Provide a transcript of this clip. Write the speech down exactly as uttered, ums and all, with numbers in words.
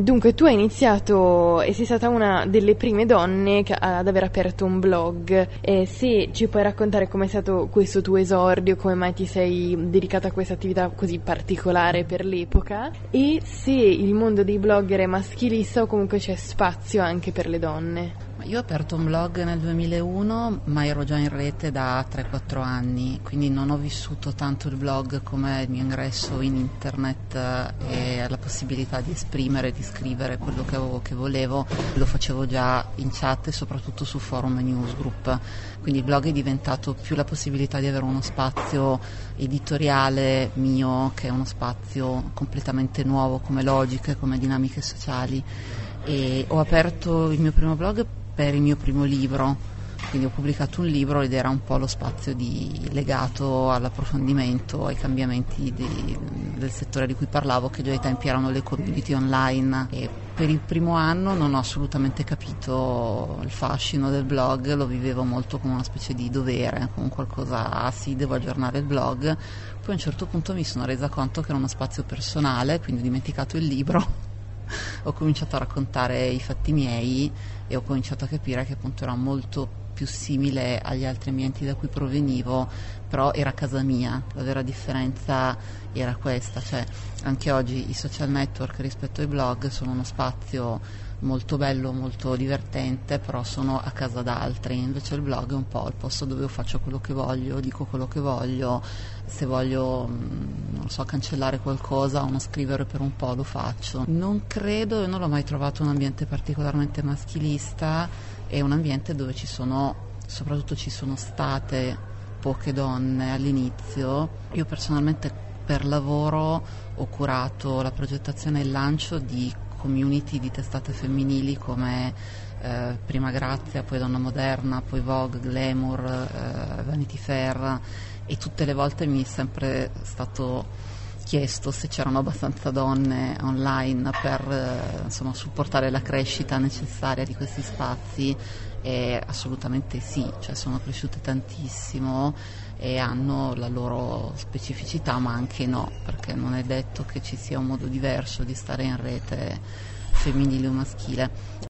dunque, tu hai iniziato e sei stata una delle prime donne che, ad aver aperto un blog. Eh, se ci puoi raccontare com'è stato questo tuo esordio, come mai ti sei dedicata a questa attività così particolare per l'epoca, e se il mondo dei blogger è maschilista o comunque c'è spazio anche per le donne. Io ho aperto un blog nel duemilauno, ma ero già in rete da tre quattro anni, quindi non ho vissuto tanto il blog come il mio ingresso in internet e la possibilità di esprimere, di scrivere quello che, avevo, che volevo. Lo facevo già in chat e soprattutto su forum e newsgroup, quindi il blog è diventato più la possibilità di avere uno spazio editoriale mio, che è uno spazio completamente nuovo come logiche, come dinamiche sociali. E ho aperto il mio primo blog per il mio primo libro, quindi ho pubblicato un libro ed era un po' lo spazio di, legato all'approfondimento, ai cambiamenti di, del settore di cui parlavo, che già ai tempi erano le community online. E per il primo anno non ho assolutamente capito il fascino del blog, lo vivevo molto come una specie di dovere, come qualcosa, ah sì, devo aggiornare il blog. Poi a un certo punto mi sono resa conto che era uno spazio personale, quindi ho dimenticato il libro. Ho cominciato a raccontare i fatti miei e ho cominciato a capire che appunto era molto più simile agli altri ambienti da cui provenivo, però era casa mia. La vera differenza era questa, cioè anche oggi i social network rispetto ai blog sono uno spazio molto bello, molto divertente, però sono a casa d'altri. Invece il blog è un po' il posto dove io faccio quello che voglio, dico quello che voglio, se voglio, non so, cancellare qualcosa o non scrivere per un po' lo faccio. Non credo, e non l'ho mai trovato un ambiente particolarmente maschilista, è un ambiente dove ci sono, soprattutto ci sono state poche donne all'inizio. Io personalmente per lavoro ho curato la progettazione e il lancio di community di testate femminili come eh, prima Grazia, poi Donna Moderna, poi Vogue, Glamour, eh, Vanity Fair, e tutte le volte mi è sempre stato chiesto se c'erano abbastanza donne online per eh, insomma supportare la crescita necessaria di questi spazi, e assolutamente sì, cioè sono cresciute tantissimo e hanno la loro specificità, ma anche no, perché non è detto che ci sia un modo diverso di stare in rete femminile o maschile.